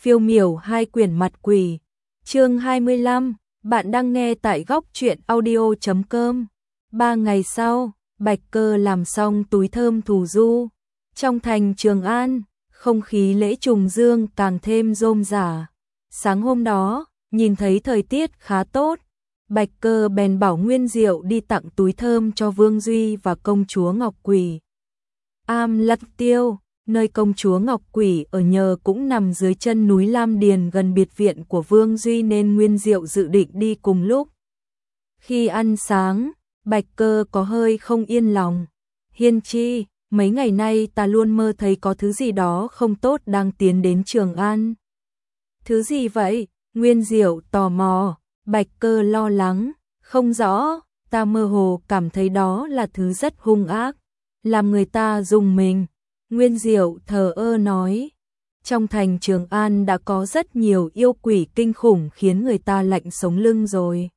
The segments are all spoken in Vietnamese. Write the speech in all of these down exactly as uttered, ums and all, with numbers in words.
Phiêu miểu hai quyển mặt quỷ. Chương hai mươi lăm, bạn đang nghe tại góc truyện audio chấm com. Ba ngày sau, Bạch Cơ làm xong túi thơm thù du. Trong thành Trường An, không khí lễ trùng dương càng thêm rôm rả. Sáng hôm đó, nhìn thấy thời tiết khá tốt, Bạch Cơ bèn bảo Nguyên Diệu đi tặng túi thơm cho Vương Duy và công chúa Ngọc Quỷ. Am Lăng Tiêu, nơi công chúa Ngọc Quỷ ở nhờ cũng nằm dưới chân núi Lam Điền gần biệt viện của Vương Duy nên Nguyên Diệu dự định đi cùng lúc. Khi ăn sáng, Bạch Cơ có hơi không yên lòng. Hiên Chi, mấy ngày nay ta luôn mơ thấy có thứ gì đó không tốt đang tiến đến Trường An. Thứ gì vậy? Nguyên Diệu tò mò. Bạch Cơ lo lắng. Không rõ, ta mơ hồ cảm thấy đó là thứ rất hung ác, làm người ta rùng mình. Nguyên Diệu thờ ơ nói. Trong thành Trường An đã có rất nhiều yêu quỷ kinh khủng khiến người ta lạnh sống lưng rồi.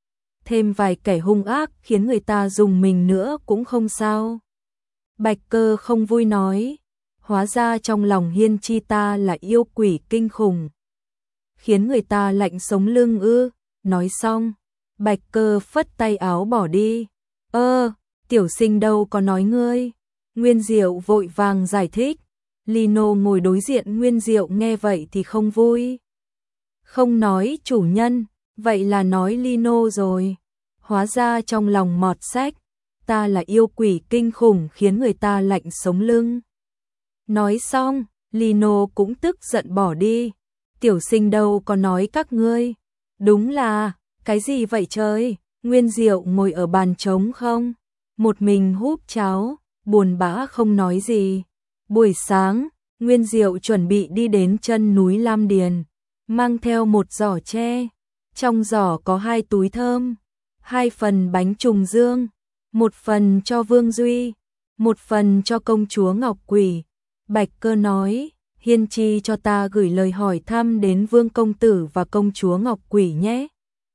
Thêm vài kẻ hung ác khiến người ta rùng mình nữa cũng không sao. Bạch Cơ không vui nói. Hóa ra trong lòng Hiên Chi ta là yêu quỷ kinh khủng, khiến người ta lạnh sống lưng ư? Nói xong, Bạch Cơ phất tay áo bỏ đi. Ơ, tiểu sinh đâu có nói ngươi. Nguyên Diệu vội vàng giải thích. Lino ngồi đối diện Nguyên Diệu nghe vậy thì không vui. Không nói chủ nhân, vậy là nói Lino rồi. Hóa ra trong lòng mọt sách, ta là yêu quỷ kinh khủng khiến người ta lạnh sống lưng. Nói xong, Lino cũng tức giận bỏ đi. Tiểu sinh đâu có nói các ngươi. Đúng là, cái gì vậy trời? Nguyên Diệu ngồi ở bàn trống không, một mình húp cháo, buồn bã không nói gì. Buổi sáng, Nguyên Diệu chuẩn bị đi đến chân núi Lam Điền, mang theo một giỏ tre. Trong giỏ có hai túi thơm, hai phần bánh trùng dương, một phần cho Vương Duy, một phần cho công chúa Ngọc Quỷ. Bạch Cơ nói, Hiên Chi cho ta gửi lời hỏi thăm đến Vương công tử và công chúa Ngọc Quỷ nhé.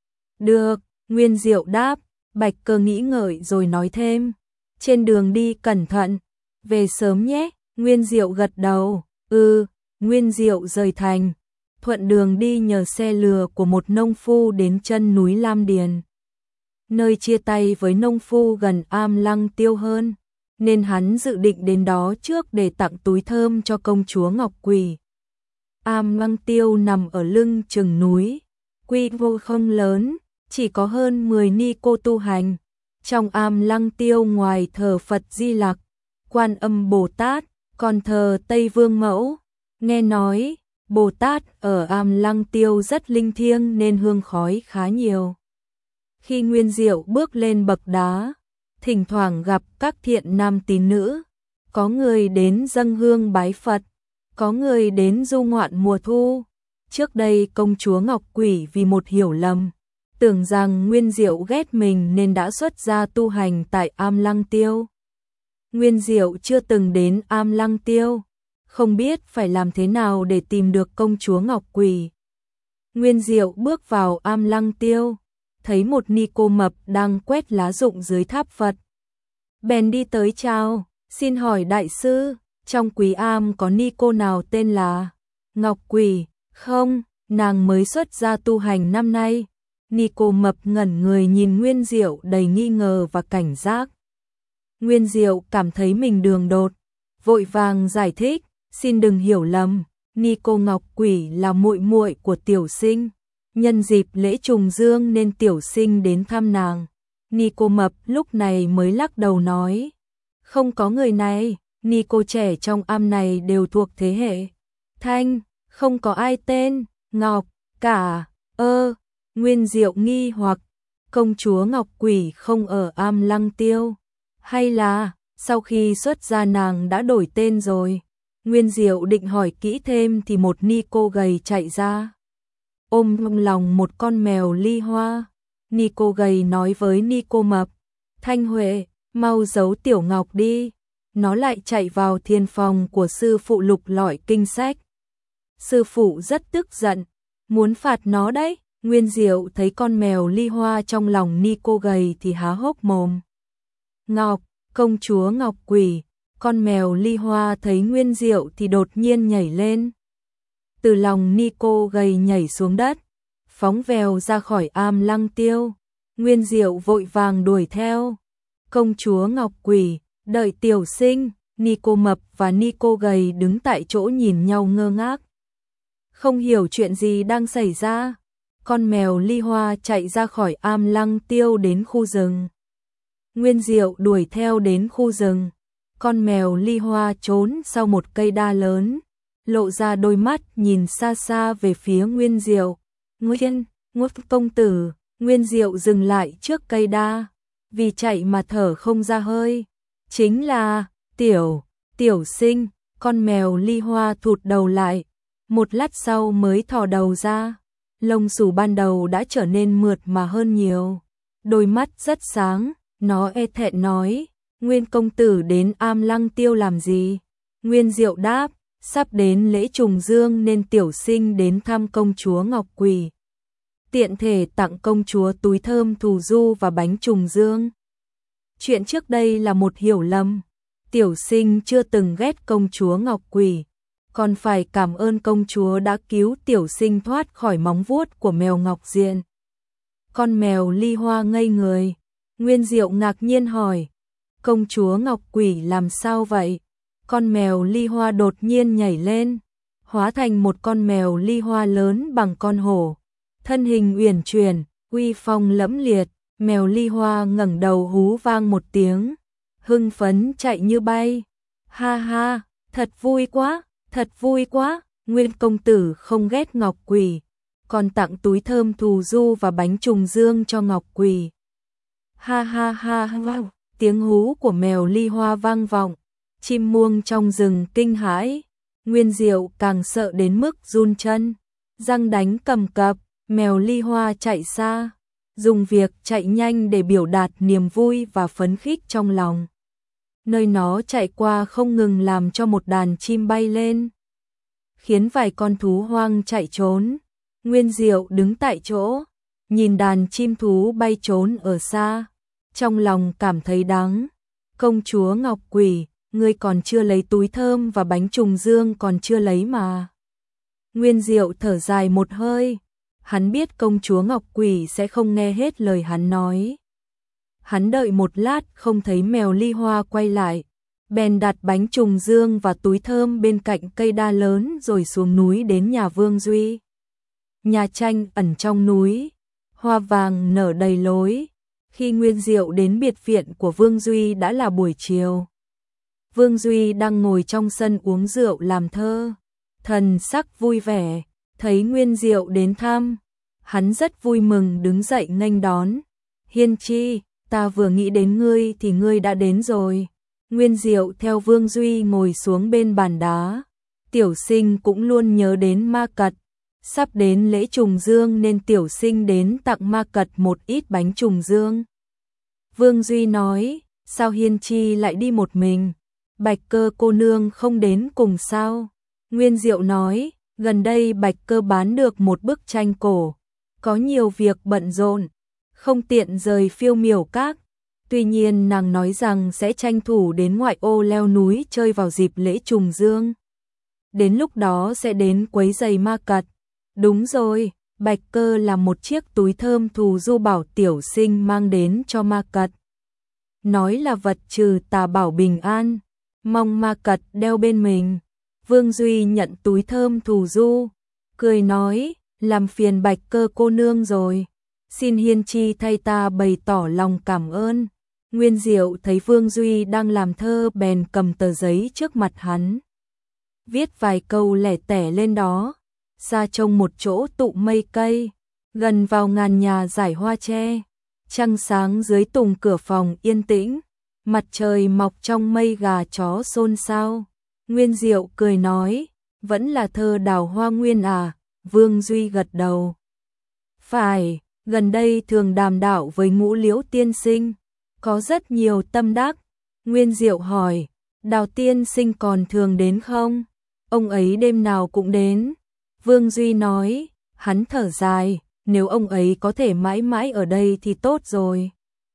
Được, Nguyên Diệu đáp. Bạch Cơ nghĩ ngợi rồi nói thêm, trên đường đi cẩn thận, về sớm nhé. Nguyên Diệu gật đầu. Ừ. Nguyên Diệu rời thành, thuận đường đi nhờ xe lừa của một nông phu đến chân núi Lam Điền. Nơi chia tay với nông phu gần Am Lăng Tiêu hơn, nên hắn dự định đến đó trước để tặng túi thơm cho công chúa Ngọc Quỷ. Am Lăng Tiêu nằm ở lưng chừng núi, quy mô không lớn, chỉ có hơn mười ni cô tu hành. Trong Am Lăng Tiêu ngoài thờ Phật Di Lặc, Quan Âm Bồ Tát, còn thờ Tây Vương Mẫu. Nghe nói, Bồ Tát ở Am Lăng Tiêu rất linh thiêng nên hương khói khá nhiều. Khi Nguyên Diệu bước lên bậc đá, thỉnh thoảng gặp các thiện nam tín nữ, có người đến dâng hương bái Phật, có người đến du ngoạn mùa thu. Trước đây công chúa Ngọc Quỷ vì một hiểu lầm, tưởng rằng Nguyên Diệu ghét mình nên đã xuất gia tu hành tại Am Lăng Tiêu. Nguyên Diệu chưa từng đến Am Lăng Tiêu, không biết phải làm thế nào để tìm được công chúa Ngọc Quỷ. Nguyên Diệu bước vào Am Lăng Tiêu, thấy một ni cô mập đang quét lá rụng dưới tháp Phật. Bèn đi tới chào, xin hỏi đại sư, trong quý am có ni cô nào tên là Ngọc Quỷ không? Nàng mới xuất gia tu hành năm nay. Ni cô mập ngẩn người nhìn Nguyên Diệu đầy nghi ngờ và cảnh giác. Nguyên Diệu cảm thấy mình đường đột, vội vàng giải thích, xin đừng hiểu lầm, ni cô Ngọc Quỷ là muội muội của tiểu sinh. Nhân dịp lễ trùng dương nên tiểu sinh đến thăm nàng. Ni cô mập lúc này mới lắc đầu nói, không có người này, ni cô trẻ trong am này đều thuộc thế hệ Thanh, không có ai tên Ngọc cả. Ơ, Nguyên Diệu nghi hoặc, công chúa Ngọc Quỷ không ở Am Lăng Tiêu, hay là sau khi xuất gia nàng đã đổi tên rồi? Nguyên Diệu định hỏi kỹ thêm thì một ni cô gầy chạy ra, ôm trong lòng một con mèo ly hoa. Ni cô gầy nói với ni cô mập, Thanh Huệ, mau giấu tiểu Ngọc đi, nó lại chạy vào thiền phòng của sư phụ lục lọi kinh sách. Sư phụ rất tức giận, muốn phạt nó đấy. Nguyên Diệu thấy con mèo ly hoa trong lòng ni cô gầy thì há hốc mồm. Ngọc, công chúa Ngọc Quỷ. Con mèo ly hoa thấy Nguyên Diệu thì đột nhiên nhảy lên, từ lòng Nico gầy nhảy xuống đất, phóng vèo ra khỏi am lăng tiêu. Nguyên Diệu vội vàng đuổi theo. Công chúa Ngọc Quỷ, đợi tiểu sinh. Nico mập và Nico gầy đứng tại chỗ nhìn nhau ngơ ngác. Không hiểu chuyện gì đang xảy ra. Con mèo Ly Hoa chạy ra khỏi am lăng tiêu đến khu rừng. Nguyên Diệu đuổi theo đến khu rừng. Con mèo Ly Hoa trốn sau một cây đa lớn, lộ ra đôi mắt nhìn xa xa về phía Nguyên Diệu. Nguyên, Ngút công tử. Nguyên Diệu dừng lại trước cây đa, vì chạy mà thở không ra hơi. Chính là, tiểu, tiểu sinh. Con mèo Ly Hoa thụt đầu lại, một lát sau mới thò đầu ra. Lông xù ban đầu đã trở nên mượt mà hơn nhiều. Đôi mắt rất sáng, nó e thẹn nói, Nguyên công tử đến am lăng tiêu làm gì? Nguyên Diệu đáp, sắp đến lễ trùng dương nên tiểu sinh đến thăm công chúa Ngọc Quỷ. Tiện thể tặng công chúa túi thơm thù du và bánh trùng dương. Chuyện trước đây là một hiểu lầm. Tiểu sinh chưa từng ghét công chúa Ngọc Quỷ, còn phải cảm ơn công chúa đã cứu tiểu sinh thoát khỏi móng vuốt của mèo Ngọc Diện. Con mèo Ly Hoa ngây người. Nguyên Diệu ngạc nhiên hỏi, công chúa Ngọc Quỷ làm sao vậy? Con mèo Ly Hoa đột nhiên nhảy lên, hóa thành một con mèo Ly Hoa lớn bằng con hổ. Thân hình uyển chuyển, uy phong lẫm liệt, mèo Ly Hoa ngẩng đầu hú vang một tiếng, hưng phấn chạy như bay. Ha ha, thật vui quá, thật vui quá, Nguyên công tử không ghét Ngọc Quỷ, còn tặng túi thơm thù du và bánh trùng dương cho Ngọc Quỷ. Ha ha ha ha, tiếng hú của mèo Ly Hoa vang vọng, chim muông trong rừng kinh hãi. Nguyên Diệu càng sợ đến mức run chân, răng đánh cầm cập. Mèo Ly Hoa chạy xa, dùng việc chạy nhanh để biểu đạt niềm vui và phấn khích trong lòng. Nơi nó chạy qua không ngừng làm cho một đàn chim bay lên, khiến vài con thú hoang chạy trốn. Nguyên Diệu đứng tại chỗ, nhìn đàn chim thú bay trốn ở xa, trong lòng cảm thấy đắng. Công chúa Ngọc Quỷ, ngươi còn chưa lấy túi thơm và bánh trùng dương còn chưa lấy mà. Nguyên Diệu thở dài một hơi. Hắn biết công chúa Ngọc Quỷ sẽ không nghe hết lời hắn nói. Hắn đợi một lát không thấy mèo Ly Hoa quay lại, bèn đặt bánh trùng dương và túi thơm bên cạnh cây đa lớn rồi xuống núi đến nhà Vương Duy. Nhà tranh ẩn trong núi, hoa vàng nở đầy lối. Khi Nguyên Diệu đến biệt viện của Vương Duy đã là buổi chiều. Vương Duy đang ngồi trong sân uống rượu làm thơ, thần sắc vui vẻ. Thấy Nguyên Diệu đến thăm, hắn rất vui mừng đứng dậy nghênh đón. Hiên Chi, ta vừa nghĩ đến ngươi thì ngươi đã đến rồi. Nguyên Diệu theo Vương Duy ngồi xuống bên bàn đá. Tiểu sinh cũng luôn nhớ đến Ma Cật. Sắp đến lễ trùng dương nên tiểu sinh đến tặng Ma Cật một ít bánh trùng dương. Vương Duy nói, sao Hiên Chi lại đi một mình? Bạch Cơ cô nương không đến cùng sao? Nguyên Diệu nói, gần đây Bạch Cơ bán được một bức tranh cổ, có nhiều việc bận rộn, không tiện rời Phiêu Miểu Các. Tuy nhiên nàng nói rằng sẽ tranh thủ đến ngoại ô leo núi chơi vào dịp lễ trùng dương. Đến lúc đó sẽ đến quấy giày Ma Cật. Đúng rồi, Bạch Cơ làm một chiếc túi thơm thù du bảo tiểu sinh mang đến cho Ma Cật. Nói là vật trừ tà bảo bình an, mong Ma Cật đeo bên mình. Vương Duy nhận túi thơm thù du, cười nói, làm phiền Bạch Cơ cô nương rồi. Xin Hiên Chi thay ta bày tỏ lòng cảm ơn. Nguyên Diệu thấy Vương Duy đang làm thơ bèn cầm tờ giấy trước mặt hắn, viết vài câu lẻ tẻ lên đó. Xa trông một chỗ tụ mây cây, gần vào ngàn nhà giải hoa tre, trăng sáng dưới tùng cửa phòng yên tĩnh, mặt trời mọc trong mây gà chó xôn xao. Nguyên Diệu cười nói, vẫn là thơ Đào Hoa Nguyên à? Vương Duy gật đầu. Phải, gần đây thường đàm đạo với Ngũ Liễu tiên sinh, có rất nhiều tâm đắc. Nguyên Diệu hỏi, Đào tiên sinh còn thường đến không? Ông ấy đêm nào cũng đến. Vương Duy nói, hắn thở dài, nếu ông ấy có thể mãi mãi ở đây thì tốt rồi.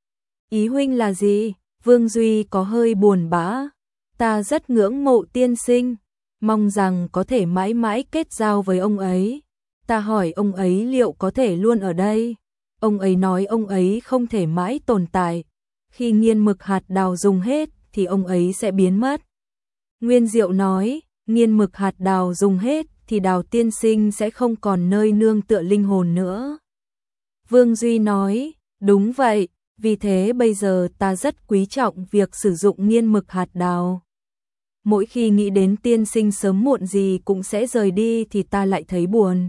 Ý huynh là gì? Vương Duy có hơi buồn bã. Ta rất ngưỡng mộ tiên sinh, mong rằng có thể mãi mãi kết giao với ông ấy. Ta hỏi ông ấy liệu có thể luôn ở đây. Ông ấy nói ông ấy không thể mãi tồn tại. Khi nghiên mực hạt đào dùng hết thì ông ấy sẽ biến mất. Nguyên Diệu nói, nghiên mực hạt đào dùng hết thì Đào tiên sinh sẽ không còn nơi nương tựa linh hồn nữa. Vương Duy nói, đúng vậy, vì thế bây giờ ta rất quý trọng việc sử dụng nghiên mực hạt đào. Mỗi khi nghĩ đến tiên sinh sớm muộn gì cũng sẽ rời đi thì ta lại thấy buồn.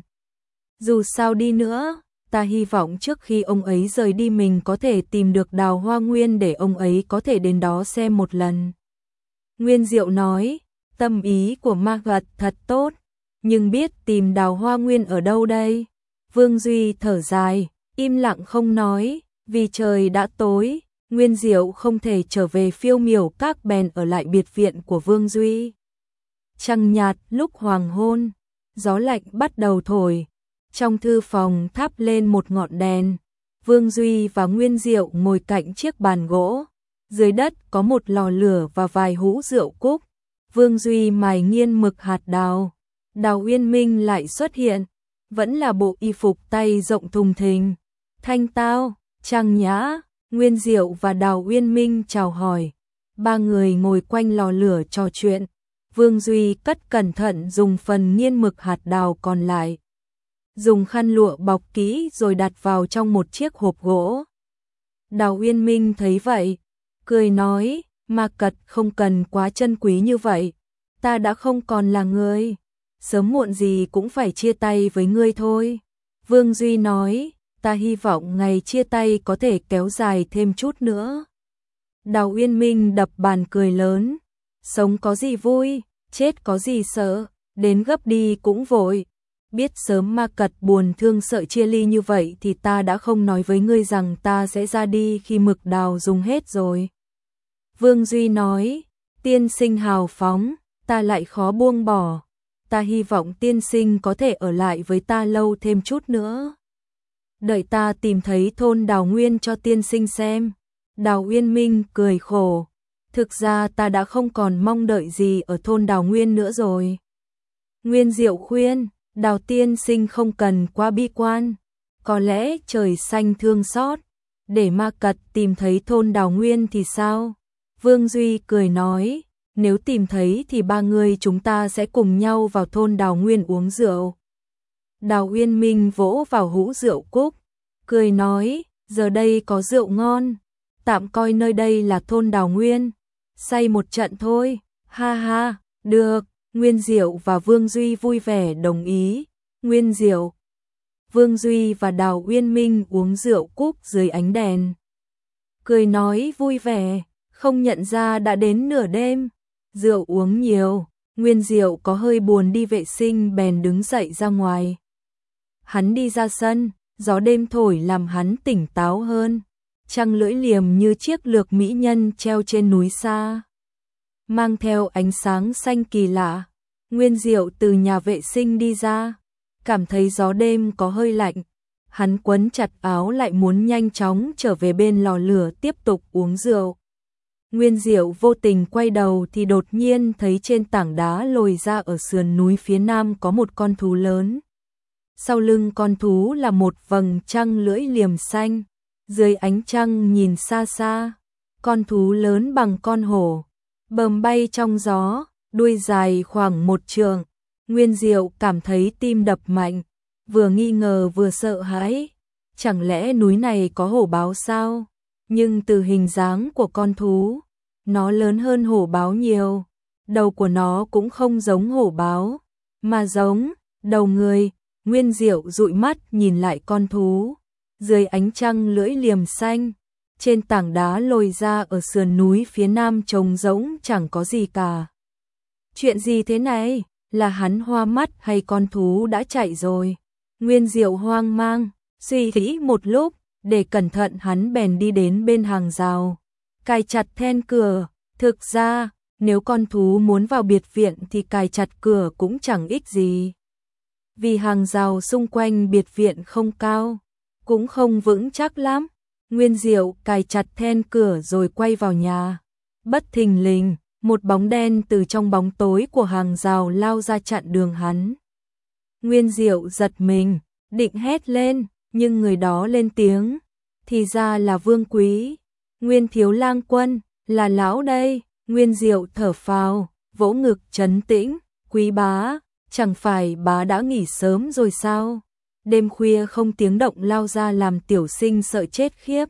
Dù sao đi nữa, ta hy vọng trước khi ông ấy rời đi mình có thể tìm được Đào Hoa Nguyên để ông ấy có thể đến đó xem một lần. Nguyên Diệu nói, tâm ý của Margaret thật tốt, nhưng biết tìm Đào Hoa Nguyên ở đâu đây? Vương Duy thở dài, im lặng không nói, vì trời đã tối, Nguyên Diệu không thể trở về Phiêu Miểu Các bèn ở lại biệt viện của Vương Duy. Trăng nhạt lúc hoàng hôn, gió lạnh bắt đầu thổi, trong thư phòng thắp lên một ngọn đèn, Vương Duy và Nguyên Diệu ngồi cạnh chiếc bàn gỗ, dưới đất có một lò lửa và vài hũ rượu cúc. Vương Duy mài nghiên mực hạt đào, Đào Uyên Minh lại xuất hiện, vẫn là bộ y phục tay rộng thùng thình, thanh tao, trang nhã. Nguyên Diệu và Đào Uyên Minh chào hỏi, ba người ngồi quanh lò lửa trò chuyện. Vương Duy cất cẩn thận dùng phần nghiên mực hạt đào còn lại, dùng khăn lụa bọc kỹ rồi đặt vào trong một chiếc hộp gỗ. Đào Uyên Minh thấy vậy, cười nói, Ma Cật không cần quá trân quý như vậy, ta đã không còn là người, sớm muộn gì cũng phải chia tay với ngươi thôi. Vương Duy nói, ta hy vọng ngày chia tay có thể kéo dài thêm chút nữa. Đào Uyên Minh đập bàn cười lớn, sống có gì vui, chết có gì sợ, đến gấp đi cũng vội. Biết sớm Ma Cật buồn thương sợ chia ly như vậy thì ta đã không nói với ngươi rằng ta sẽ ra đi khi mực đào dùng hết rồi. Vương Duy nói, tiên sinh hào phóng, ta lại khó buông bỏ, ta hy vọng tiên sinh có thể ở lại với ta lâu thêm chút nữa. Đợi ta tìm thấy thôn Đào Nguyên cho tiên sinh xem. Đào Uyên Minh cười khổ, thực ra ta đã không còn mong đợi gì ở thôn Đào Nguyên nữa rồi. Nguyên Diệu khuyên, Đào tiên sinh không cần quá bi quan, có lẽ trời xanh thương xót, để Ma Cật tìm thấy thôn Đào Nguyên thì sao? Vương Duy cười nói, nếu tìm thấy thì ba người chúng ta sẽ cùng nhau vào thôn Đào Nguyên uống rượu. Đào Uyên Minh vỗ vào hũ rượu cúc, cười nói, giờ đây có rượu ngon, tạm coi nơi đây là thôn Đào Nguyên, say một trận thôi, ha ha, được. Nguyên Diệu và Vương Duy vui vẻ đồng ý. Nguyên Diệu, Vương Duy và Đào Uyên Minh uống rượu cúc dưới ánh đèn, cười nói vui vẻ, không nhận ra đã đến nửa đêm. Rượu uống nhiều, Nguyên Diệu có hơi buồn đi vệ sinh bèn đứng dậy ra ngoài. Hắn đi ra sân, gió đêm thổi làm hắn tỉnh táo hơn. Trăng lưỡi liềm như chiếc lược mỹ nhân treo trên núi xa, mang theo ánh sáng xanh kỳ lạ. Nguyên Diệu từ nhà vệ sinh đi ra, cảm thấy gió đêm có hơi lạnh. Hắn quấn chặt áo lại muốn nhanh chóng trở về bên lò lửa tiếp tục uống rượu. Nguyên Diệu vô tình quay đầu thì đột nhiên thấy trên tảng đá lồi ra ở sườn núi phía nam có một con thú lớn. Sau lưng con thú là một vầng trăng lưỡi liềm xanh. Dưới ánh trăng nhìn xa xa, con thú lớn bằng con hổ, bờm bay trong gió, đuôi dài khoảng một trượng. Nguyên Diệu cảm thấy tim đập mạnh, vừa nghi ngờ vừa sợ hãi. Chẳng lẽ núi này có hổ báo sao? Nhưng từ hình dáng của con thú, nó lớn hơn hổ báo nhiều. Đầu của nó cũng không giống hổ báo, mà giống đầu người. Nguyên Diệu dụi mắt nhìn lại con thú. Dưới ánh trăng lưỡi liềm xanh, trên tảng đá lồi ra ở sườn núi phía nam trống rỗng chẳng có gì cả. Chuyện gì thế này? Là hắn hoa mắt hay con thú đã chạy rồi? Nguyên Diệu hoang mang, suy nghĩ một lúc, để cẩn thận hắn bèn đi đến bên hàng rào, cài chặt then cửa. Thực ra, nếu con thú muốn vào biệt viện thì cài chặt cửa cũng chẳng ích gì. Vì hàng rào xung quanh biệt viện không cao, cũng không vững chắc lắm. Nguyên Diệu cài chặt then cửa rồi quay vào nhà. Bất thình lình, một bóng đen từ trong bóng tối của hàng rào lao ra chặn đường hắn. Nguyên Diệu giật mình, định hét lên, nhưng người đó lên tiếng, thì ra là Vương Quý. Nguyên thiếu lang quân, là lão đây. Nguyên Diệu thở phào, vỗ ngực trấn tĩnh, Quý bá, chẳng phải bá đã nghỉ sớm rồi sao? Đêm khuya không tiếng động lao ra làm tiểu sinh sợ chết khiếp.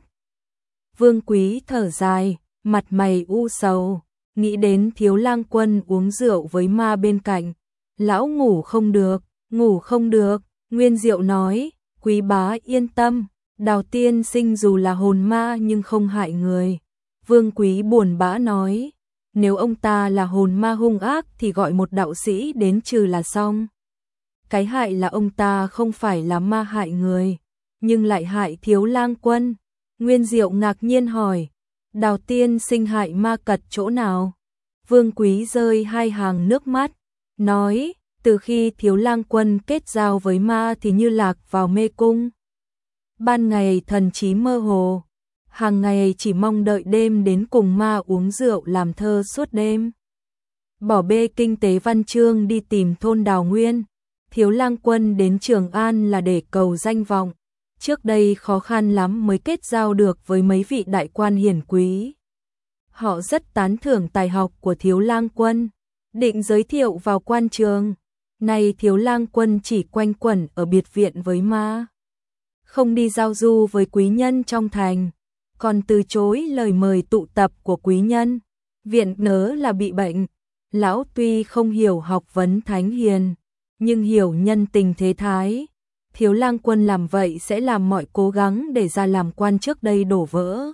Vương Quý thở dài, mặt mày u sầu, nghĩ đến thiếu lang quân uống rượu với ma bên cạnh. Lão ngủ không được, ngủ không được. Nguyên Diệu nói, Quý bá yên tâm, Đào tiên sinh dù là hồn ma nhưng không hại người. Vương Quý buồn bã nói, nếu ông ta là hồn ma hung ác thì gọi một đạo sĩ đến trừ là xong. Cái hại là ông ta không phải là ma hại người, nhưng lại hại thiếu lang quân. Nguyên Diệu ngạc nhiên hỏi, Đào tiên sinh hại ma cật chỗ nào? Vương Quý rơi hai hàng nước mắt, nói, từ khi thiếu lang quân kết giao với ma thì như lạc vào mê cung. Ban ngày thần trí mơ hồ, hàng ngày chỉ mong đợi đêm đến cùng ma uống rượu làm thơ suốt đêm. Bỏ bê kinh tế văn chương đi tìm thôn Đào Nguyên, thiếu lang quân đến Trường An là để cầu danh vọng. Trước đây khó khăn lắm mới kết giao được với mấy vị đại quan hiển quý. Họ rất tán thưởng tài học của thiếu lang quân, định giới thiệu vào quan trường. Nay thiếu lang quân chỉ quanh quẩn ở biệt viện với ma, không đi giao du với quý nhân trong thành, còn từ chối lời mời tụ tập của quý nhân. Viện nớ là bị bệnh, lão tuy không hiểu học vấn thánh hiền, nhưng hiểu nhân tình thế thái. Thiếu lang quân làm vậy sẽ làm mọi cố gắng để ra làm quan trước đây đổ vỡ.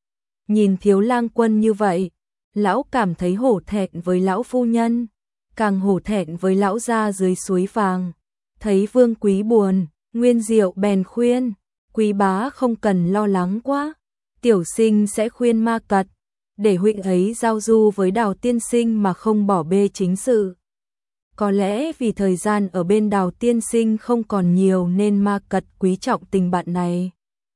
Nhìn thiếu lang quân như vậy, lão cảm thấy hổ thẹn với lão phu nhân, càng hổ thẹn với lão gia dưới suối vàng. Thấy Vương Quý buồn, Nguyên Diệu bèn khuyên, Quý bá không cần lo lắng quá, tiểu sinh sẽ khuyên ma cật, để huynh ấy giao du với Đào tiên sinh mà không bỏ bê chính sự. Có lẽ vì thời gian ở bên Đào tiên sinh không còn nhiều nên ma cật quý trọng tình bạn này.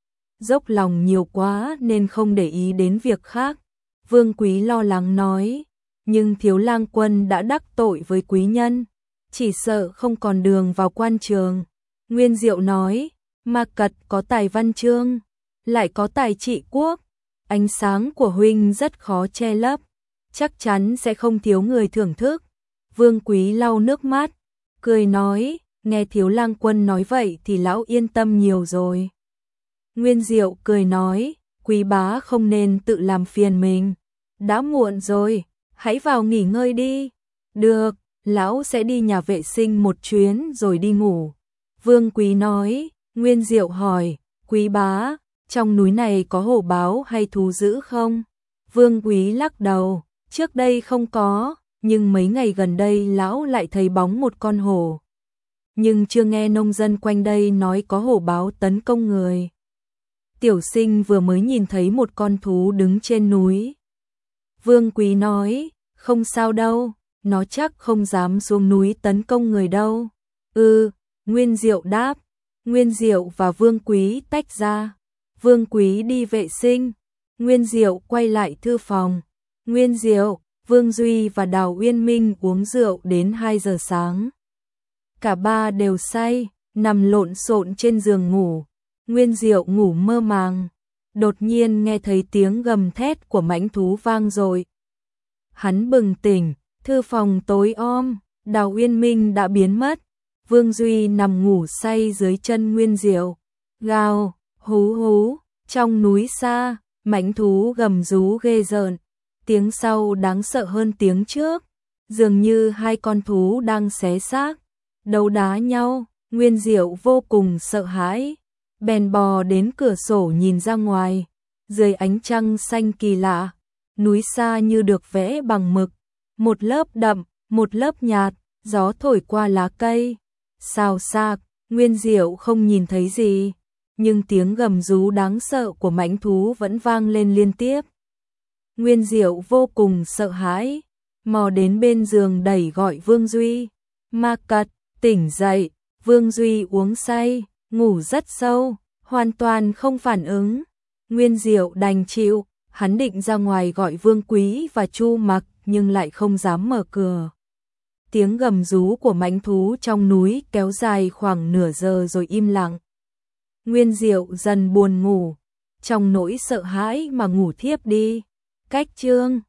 Dốc lòng nhiều quá nên không để ý đến việc khác. Vương Quý lo lắng nói, nhưng thiếu lang quân đã đắc tội với quý nhân, chỉ sợ không còn đường vào quan trường. Nguyên Diệu nói, ma cật có tài văn chương, lại có tài trị quốc, ánh sáng của huynh rất khó che lấp, chắc chắn sẽ không thiếu người thưởng thức. Vương Quý lau nước mắt, cười nói, nghe thiếu lang quân nói vậy thì lão yên tâm nhiều rồi. Nguyên Diệu cười nói, Quý bá không nên tự làm phiền mình, đã muộn rồi, hãy vào nghỉ ngơi đi. Được, lão sẽ đi nhà vệ sinh một chuyến rồi đi ngủ. Vương Quý nói. Nguyên Diệu hỏi, Quý bá, trong núi này có hổ báo hay thú dữ không? Vương Quý lắc đầu, trước đây không có, nhưng mấy ngày gần đây lão lại thấy bóng một con hổ. Nhưng chưa nghe nông dân quanh đây nói có hổ báo tấn công người. Tiểu sinh vừa mới nhìn thấy một con thú đứng trên núi. Vương Quý nói, không sao đâu, nó chắc không dám xuống núi tấn công người đâu. Ừ, Nguyên Diệu đáp. Nguyên Diệu và Vương Quý tách ra. Vương Quý đi vệ sinh, Nguyên Diệu quay lại thư phòng. Nguyên Diệu, Vương Duy và Đào Uyên Minh uống rượu đến hai giờ sáng. Cả ba đều say, nằm lộn xộn trên giường ngủ. Nguyên Diệu ngủ mơ màng, đột nhiên nghe thấy tiếng gầm thét của mãnh thú vang dội. Hắn bừng tỉnh, thư phòng tối om, Đào Uyên Minh đã biến mất. Vương Duy nằm ngủ say dưới chân Nguyên Diệu. Gào, hú hú, trong núi xa, mãnh thú gầm rú ghê rợn. Tiếng sau đáng sợ hơn tiếng trước, dường như hai con thú đang xé xác, đấu đá nhau. Nguyên Diệu vô cùng sợ hãi, bèn bò đến cửa sổ nhìn ra ngoài. Dưới ánh trăng xanh kỳ lạ, núi xa như được vẽ bằng mực, một lớp đậm, một lớp nhạt, gió thổi qua lá cây. Xào xạc, Nguyên Diệu không nhìn thấy gì, nhưng tiếng gầm rú đáng sợ của mãnh thú vẫn vang lên liên tiếp. Nguyên Diệu vô cùng sợ hãi, mò đến bên giường đẩy gọi Vương Duy. Ma cật, tỉnh dậy. Vương Duy uống say, ngủ rất sâu, hoàn toàn không phản ứng. Nguyên Diệu đành chịu, hắn định ra ngoài gọi Vương Quý và Chu Mặc, nhưng lại không dám mở cửa. Tiếng gầm rú của mãnh thú trong núi kéo dài khoảng nửa giờ rồi im lặng. Nguyên Diệu dần buồn ngủ, trong nỗi sợ hãi mà ngủ thiếp đi. Cách chương